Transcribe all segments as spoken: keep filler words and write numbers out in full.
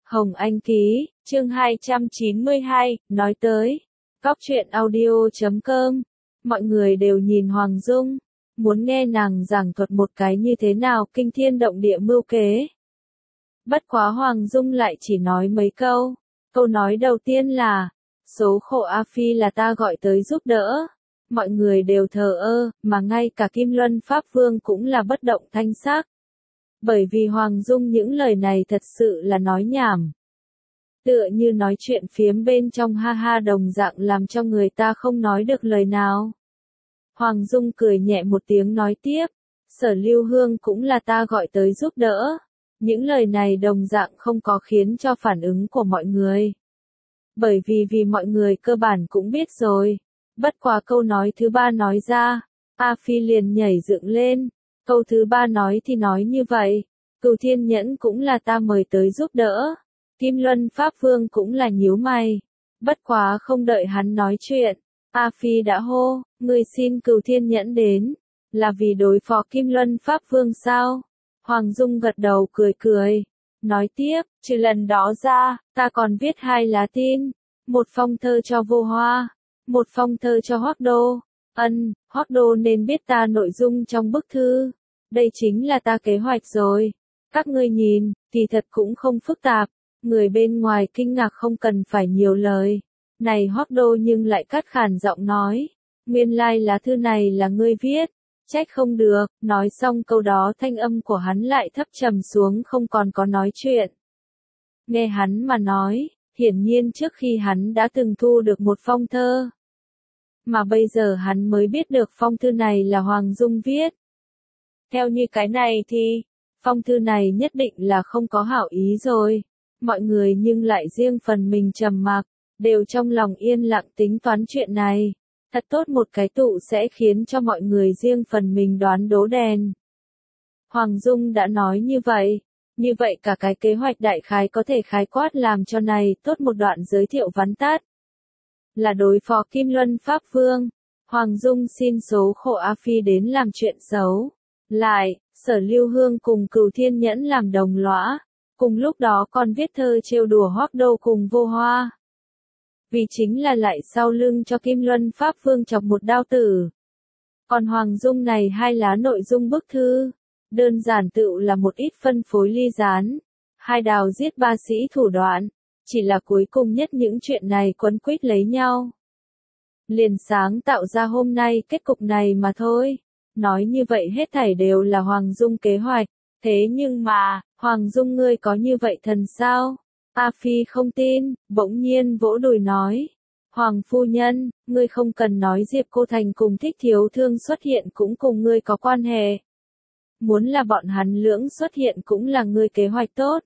Hồng Anh Ký, chương hai trăm chín mươi hai, nói tới. Góc truyện audio chấm com. Mọi người đều nhìn Hoàng Dung, muốn nghe nàng giảng thuật một cái như thế nào kinh thiên động địa mưu kế. Bất quá Hoàng Dung lại chỉ nói mấy câu. Câu nói đầu tiên là, số khổ A Phi là ta gọi tới giúp đỡ. Mọi người đều thờ ơ, mà ngay cả Kim Luân Pháp Vương cũng là bất động thanh sắc. Bởi vì Hoàng Dung những lời này thật sự là nói nhảm. Tựa như nói chuyện phiếm bên trong ha ha đồng dạng làm cho người ta không nói được lời nào. Hoàng Dung cười nhẹ một tiếng nói tiếp, Sở Lưu Hương cũng là ta gọi tới giúp đỡ. Những lời này đồng dạng không có khiến cho phản ứng của mọi người. Bởi vì vì mọi người cơ bản cũng biết rồi. Bất quá câu nói thứ ba nói ra, A Phi liền nhảy dựng lên. Câu thứ ba nói thì nói như vậy, Cửu Thiên Nhẫn cũng là ta mời tới giúp đỡ. Kim Luân Pháp Vương cũng là nhíu mày. Bất quá không đợi hắn nói chuyện, A Phi đã hô, người xin Cửu Thiên Nhẫn đến, là vì đối phó Kim Luân Pháp Vương sao? Hoàng Dung gật đầu cười cười, nói tiếp, trừ lần đó ra, ta còn viết hai lá tin, một phong thơ cho Vô Hoa, một phong thơ cho Hoắc Đô. Ân, Hoắc Đô nên biết ta nội dung trong bức thư. Đây chính là ta kế hoạch rồi. Các ngươi nhìn, thì thật cũng không phức tạp. Người bên ngoài kinh ngạc không cần phải nhiều lời. Này Hoắc Đô nhưng lại cắt khàn giọng nói. Nguyên lai lá thư này là ngươi viết. Trách không được, nói xong câu đó thanh âm của hắn lại thấp trầm xuống không còn có nói chuyện. Nghe hắn mà nói, hiển nhiên trước khi hắn đã từng thu được một phong thơ. Mà bây giờ hắn mới biết được phong thư này là Hoàng Dung viết. Theo như cái này thì, phong thư này nhất định là không có hảo ý rồi. Mọi người nhưng lại riêng phần mình trầm mặc, đều trong lòng yên lặng tính toán chuyện này. Thật tốt một cái tụ sẽ khiến cho mọi người riêng phần mình đoán đố đèn. Hoàng Dung đã nói như vậy. Như vậy cả cái kế hoạch đại khái có thể khái quát làm cho này tốt một đoạn giới thiệu vắn tắt. Là đối phó Kim Luân Pháp Vương. Hoàng Dung xin số khổ A Phi đến làm chuyện xấu. Lại, Sở Lưu Hương cùng Cửu Thiên Nhẫn làm đồng lõa. Cùng lúc đó còn viết thơ trêu đùa Hoắc Đô cùng Vô Hoa. Vì chính là lại sau lưng cho Kim Luân Pháp Vương chọc một đao tử. Còn Hoàng Dung này hai lá nội dung bức thư. Đơn giản tựu là một ít phân phối ly gián. Hai đào giết ba sĩ thủ đoạn. Chỉ là cuối cùng nhất những chuyện này quấn quýt lấy nhau. Liền sáng tạo ra hôm nay kết cục này mà thôi. Nói như vậy hết thảy đều là Hoàng Dung kế hoạch. Thế nhưng mà, Hoàng Dung ngươi có như vậy thần sao? A Phi không tin, bỗng nhiên vỗ đùi nói. Hoàng phu nhân, ngươi không cần nói Diệp Cô Thành cùng Thích Thiếu Thương xuất hiện cũng cùng ngươi có quan hệ. Muốn là bọn hắn lưỡng xuất hiện cũng là ngươi kế hoạch tốt.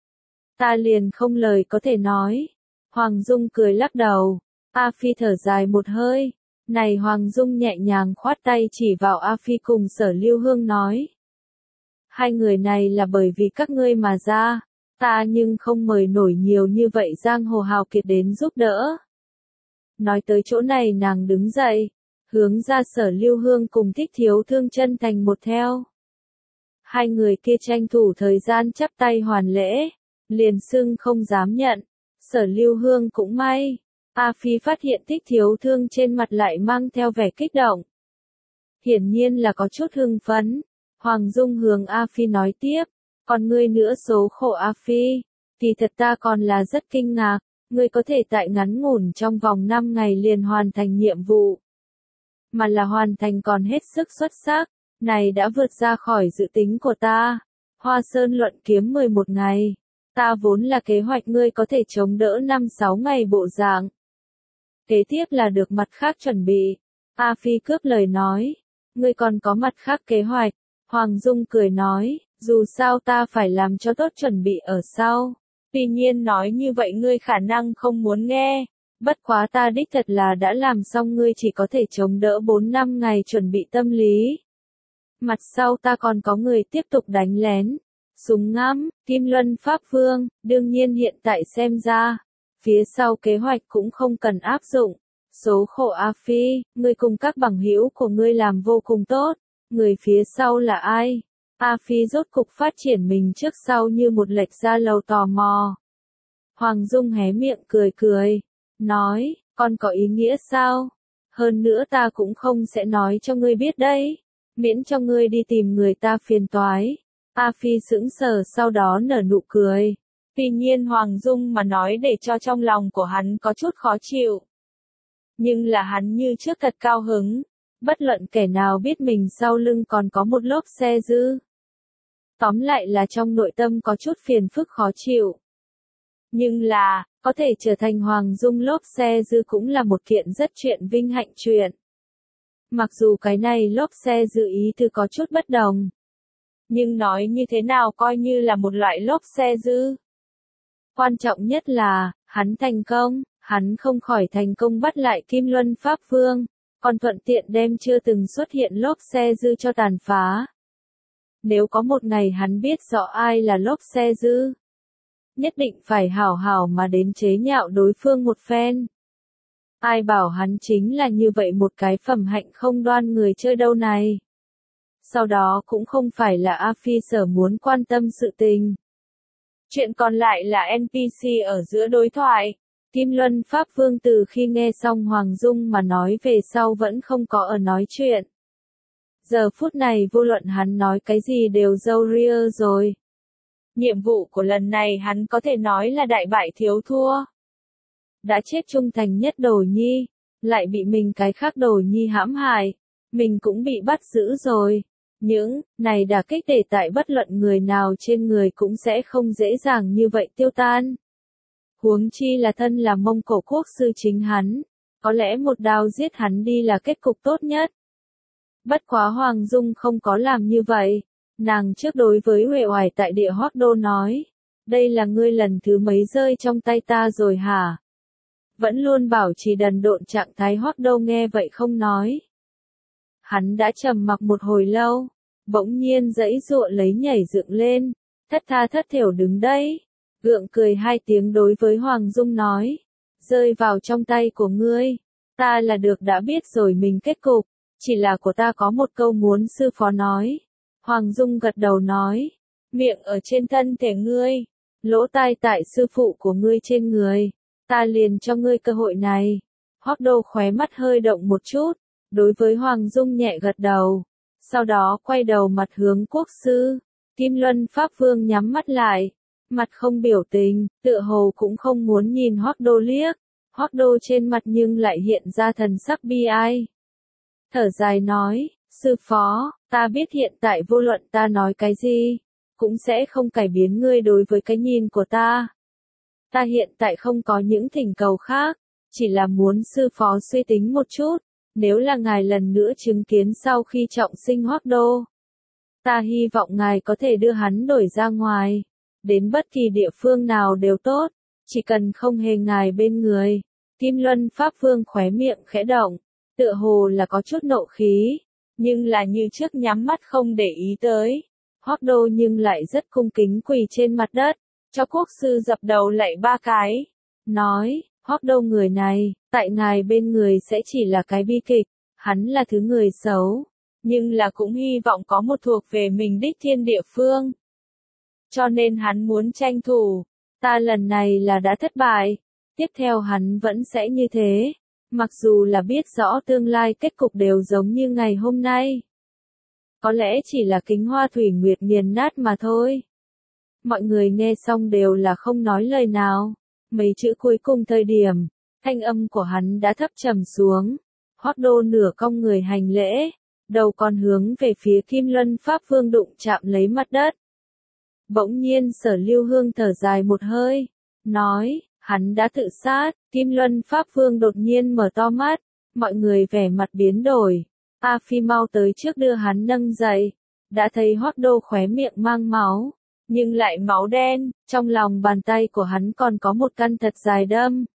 Ta liền không lời có thể nói. Hoàng Dung cười lắc đầu. A Phi thở dài một hơi. Này Hoàng Dung nhẹ nhàng khoát tay chỉ vào A Phi cùng Sở Lưu Hương nói. Hai người này là bởi vì các ngươi mà ra. Ta nhưng không mời nổi nhiều như vậy giang hồ hào kiệt đến giúp đỡ. Nói tới chỗ này nàng đứng dậy. Hướng ra Sở Lưu Hương cùng Thích Thiếu Thương chân thành một theo. Hai người kia tranh thủ thời gian chắp tay hoàn lễ. Liền xưng không dám nhận. Sở Lưu Hương cũng may. A Phi phát hiện Thích Thiếu Thương trên mặt lại mang theo vẻ kích động. Hiển nhiên là có chút hưng phấn. Hoàng Dung hướng A Phi nói tiếp. Còn ngươi nữa số khổ A Phi. Thì thật ta còn là rất kinh ngạc. Ngươi có thể tại ngắn ngủn trong vòng năm ngày liền hoàn thành nhiệm vụ. Mà là hoàn thành còn hết sức xuất sắc. Này đã vượt ra khỏi dự tính của ta. Hoa Sơn luận kiếm mười một ngày. Ta vốn là kế hoạch ngươi có thể chống đỡ năm sáu ngày bộ dạng. Kế tiếp là được mặt khác chuẩn bị. A Phi cướp lời nói. Ngươi còn có mặt khác kế hoạch. Hoàng Dung cười nói, dù sao ta phải làm cho tốt chuẩn bị ở sau. Tuy nhiên nói như vậy ngươi khả năng không muốn nghe. Bất quá ta đích thật là đã làm xong ngươi chỉ có thể chống đỡ bốn năm ngày chuẩn bị tâm lý. Mặt sau ta còn có người tiếp tục đánh lén. Súng ngắm, Kim Luân Pháp Vương, đương nhiên hiện tại xem ra. Phía sau kế hoạch cũng không cần áp dụng. Số khổ A Phi, ngươi cùng các bằng hữu của ngươi làm vô cùng tốt. Người phía sau là ai? A Phi rốt cục phát triển mình trước sau như một lệch ra lầu tò mò. Hoàng Dung hé miệng cười cười, nói, con có ý nghĩa sao? Hơn nữa ta cũng không sẽ nói cho ngươi biết đấy, miễn cho ngươi đi tìm người ta phiền toái. A Phi sững sờ sau đó nở nụ cười. Tuy nhiên Hoàng Dung mà nói để cho trong lòng của hắn có chút khó chịu. Nhưng là hắn như trước thật cao hứng, bất luận kẻ nào biết mình sau lưng còn có một lốp xe dư. Tóm lại là trong nội tâm có chút phiền phức khó chịu. Nhưng là, có thể trở thành Hoàng Dung lốp xe dư cũng là một kiện rất chuyện vinh hạnh chuyện. Mặc dù cái này lốp xe dư ý tư có chút bất đồng. Nhưng nói như thế nào coi như là một loại lốp xe dư. Quan trọng nhất là, hắn thành công, hắn không khỏi thành công bắt lại Kim Luân Pháp Vương, còn thuận tiện đem chưa từng xuất hiện lốp xe dư cho tàn phá. Nếu có một ngày hắn biết rõ ai là lốp xe dư, nhất định phải hảo hảo mà đến chế nhạo đối phương một phen. Ai bảo hắn chính là như vậy một cái phẩm hạnh không đoan người chơi đâu này. Sau đó cũng không phải là A Phi sở muốn quan tâm sự tình. Chuyện còn lại là en pê xê ở giữa đối thoại. Kim Luân Pháp Vương từ khi nghe xong Hoàng Dung mà nói về sau vẫn không có ở nói chuyện. Giờ phút này vô luận hắn nói cái gì đều râu ria rồi. Nhiệm vụ của lần này hắn có thể nói là đại bại thiếu thua. Đã chết trung thành nhất Đồ Nhi, lại bị mình cái khác Đồ Nhi hãm hại, mình cũng bị bắt giữ rồi. Những này đả kích để tại bất luận người nào trên người cũng sẽ không dễ dàng như vậy tiêu tan. Huống chi là thân là Mông Cổ quốc sư chính hắn, có lẽ một đao giết hắn đi là kết cục tốt nhất. Bất quá Hoàng Dung không có làm như vậy, nàng trước đối với Huệ Oải tại địa Hoắc Đô nói, đây là ngươi lần thứ mấy rơi trong tay ta rồi hả? Vẫn luôn bảo trì đần độn trạng thái Hoắc Đô nghe vậy không nói. Hắn đã trầm mặc một hồi lâu, bỗng nhiên giãy giụa lấy nhảy dựng lên, thất tha thất thểu đứng đấy, gượng cười hai tiếng đối với Hoàng Dung nói, rơi vào trong tay của ngươi, ta là được đã biết rồi mình kết cục, chỉ là của ta có một câu muốn sư phó nói. Hoàng Dung gật đầu nói, miệng ở trên thân thể ngươi, lỗ tai tại sư phụ của ngươi trên người, ta liền cho ngươi cơ hội này. Hoắc Đô khóe mắt hơi động một chút, đối với Hoàng Dung nhẹ gật đầu, sau đó quay đầu mặt hướng quốc sư. Kim Luân Pháp Vương nhắm mắt lại, mặt không biểu tình, tựa hồ cũng không muốn nhìn Hoắc Đô liếc. Hoắc Đô trên mặt nhưng lại hiện ra thần sắc bi ai. Thở dài nói, sư phó, ta biết hiện tại vô luận ta nói cái gì, cũng sẽ không cải biến ngươi đối với cái nhìn của ta. Ta hiện tại không có những thỉnh cầu khác, chỉ là muốn sư phó suy tính một chút, nếu là ngài lần nữa chứng kiến sau khi trọng sinh Hoắc Đô. Ta hy vọng ngài có thể đưa hắn đổi ra ngoài, đến bất kỳ địa phương nào đều tốt, chỉ cần không hề ngài bên người. Kim Luân Pháp Vương khóe miệng khẽ động, tựa hồ là có chút nộ khí, nhưng là như trước nhắm mắt không để ý tới. Hoắc Đô nhưng lại rất cung kính quỳ trên mặt đất, cho quốc sư dập đầu lạy ba cái, nói, Hoắc Đô người này, tại ngài bên người sẽ chỉ là cái bi kịch, hắn là thứ người xấu, nhưng là cũng hy vọng có một thuộc về mình đích thiên địa phương. Cho nên hắn muốn tranh thủ, ta lần này là đã thất bại, tiếp theo hắn vẫn sẽ như thế, mặc dù là biết rõ tương lai kết cục đều giống như ngày hôm nay. Có lẽ chỉ là kính hoa thủy nguyệt nghiền nát mà thôi. Mọi người nghe xong đều là không nói lời nào, mấy chữ cuối cùng thời điểm, thanh âm của hắn đã thấp trầm xuống. Hoắc Đô nửa cong người hành lễ, đầu còn hướng về phía Kim Luân Pháp Vương đụng chạm lấy mặt đất. Bỗng nhiên Sở Lưu Hương thở dài một hơi, nói, hắn đã tự sát. Kim Luân Pháp Vương đột nhiên mở to mắt, mọi người vẻ mặt biến đổi. A Phi mau tới trước đưa hắn nâng dậy, đã thấy Hoắc Đô khóe miệng mang máu, nhưng lại máu đen, trong lòng bàn tay của hắn còn có một căn thật dài đâm.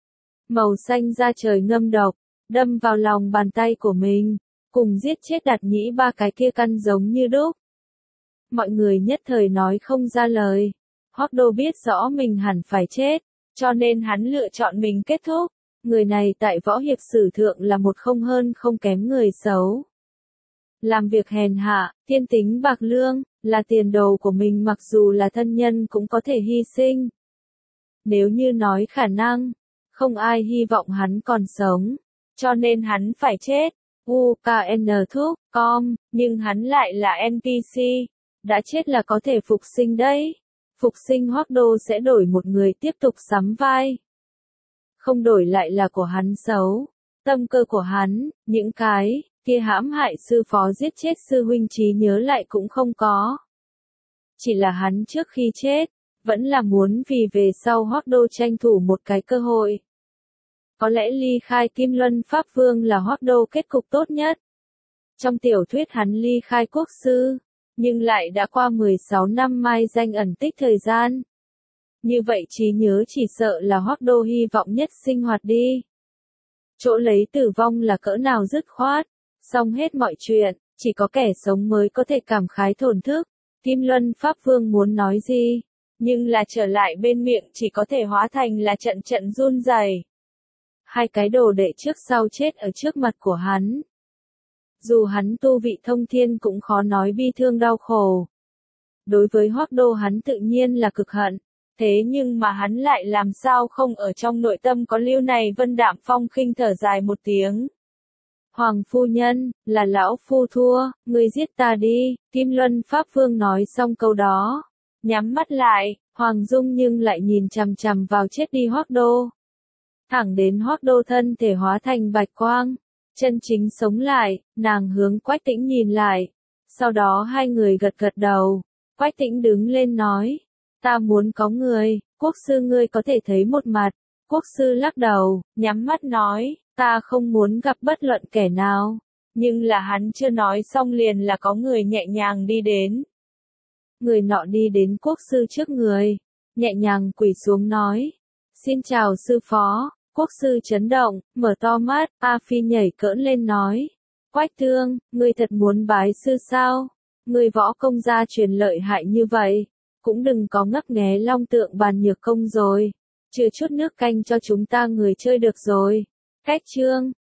Màu xanh da trời ngâm độc, đâm vào lòng bàn tay của mình, cùng giết chết Đạt Nhĩ ba cái kia căn giống như đúc. Mọi người nhất thời nói không ra lời. Hoắc Đô biết rõ mình hẳn phải chết, cho nên hắn lựa chọn mình kết thúc. Người này tại võ hiệp sử thượng là một không hơn không kém người xấu. Làm việc hèn hạ, thiên tính bạc lương, là tiền đồ của mình mặc dù là thân nhân cũng có thể hy sinh. Nếu như nói khả năng, không ai hy vọng hắn còn sống, cho nên hắn phải chết. u ca en thúc, com, nhưng hắn lại là en pê xê, đã chết là có thể phục sinh đấy. Phục sinh Hoác Đô sẽ đổi một người tiếp tục sắm vai. Không đổi lại là của hắn xấu. Tâm cơ của hắn, những cái kia hãm hại sư phó giết chết sư huynh trí nhớ lại cũng không có. Chỉ là hắn trước khi chết, vẫn là muốn vì về sau Hoác Đô tranh thủ một cái cơ hội. Có lẽ ly khai Kim Luân Pháp Vương là Hoác Đô kết cục tốt nhất. Trong tiểu thuyết hắn ly khai quốc sư, nhưng lại đã qua mười sáu năm mai danh ẩn tích thời gian. Như vậy trí nhớ chỉ sợ là Hoác Đô hy vọng nhất sinh hoạt đi. Chỗ lấy tử vong là cỡ nào dứt khoát, xong hết mọi chuyện, chỉ có kẻ sống mới có thể cảm khái thổn thức. Kim Luân Pháp Vương muốn nói gì, nhưng là trở lại bên miệng chỉ có thể hóa thành là trận trận run rẩy. Hai cái đồ đệ trước sau chết ở trước mặt của hắn. Dù hắn tu vị thông thiên cũng khó nói bi thương đau khổ. Đối với Hoác Đô hắn tự nhiên là cực hận, thế nhưng mà hắn lại làm sao không ở trong nội tâm có lưu này vân đạm phong khinh thở dài một tiếng. Hoàng phu nhân, là lão phu thua, ngươi giết ta đi, Kim Luân Pháp Vương nói xong câu đó. Nhắm mắt lại, Hoàng Dung nhưng lại nhìn chằm chằm vào chết đi Hoác Đô. Thẳng đến Hoác Đô thân thể hóa thành bạch quang, chân chính sống lại, nàng hướng Quách Tĩnh nhìn lại. Sau đó hai người gật gật đầu, Quách Tĩnh đứng lên nói, ta muốn có người, quốc sư ngươi có thể thấy một mặt. Quốc sư lắc đầu, nhắm mắt nói, ta không muốn gặp bất luận kẻ nào. Nhưng là hắn chưa nói xong liền là có người nhẹ nhàng đi đến. Người nọ đi đến quốc sư trước người, nhẹ nhàng quỳ xuống nói, xin chào sư phó. Quốc sư chấn động, mở to mắt, A Phi nhảy cỡn lên nói, Quách Thương, ngươi thật muốn bái sư sao? Ngươi võ công gia truyền lợi hại như vậy, cũng đừng có ngấp nghé long tượng bàn nhược công rồi. Chừa chút nước canh cho chúng ta người chơi được rồi. Cách chương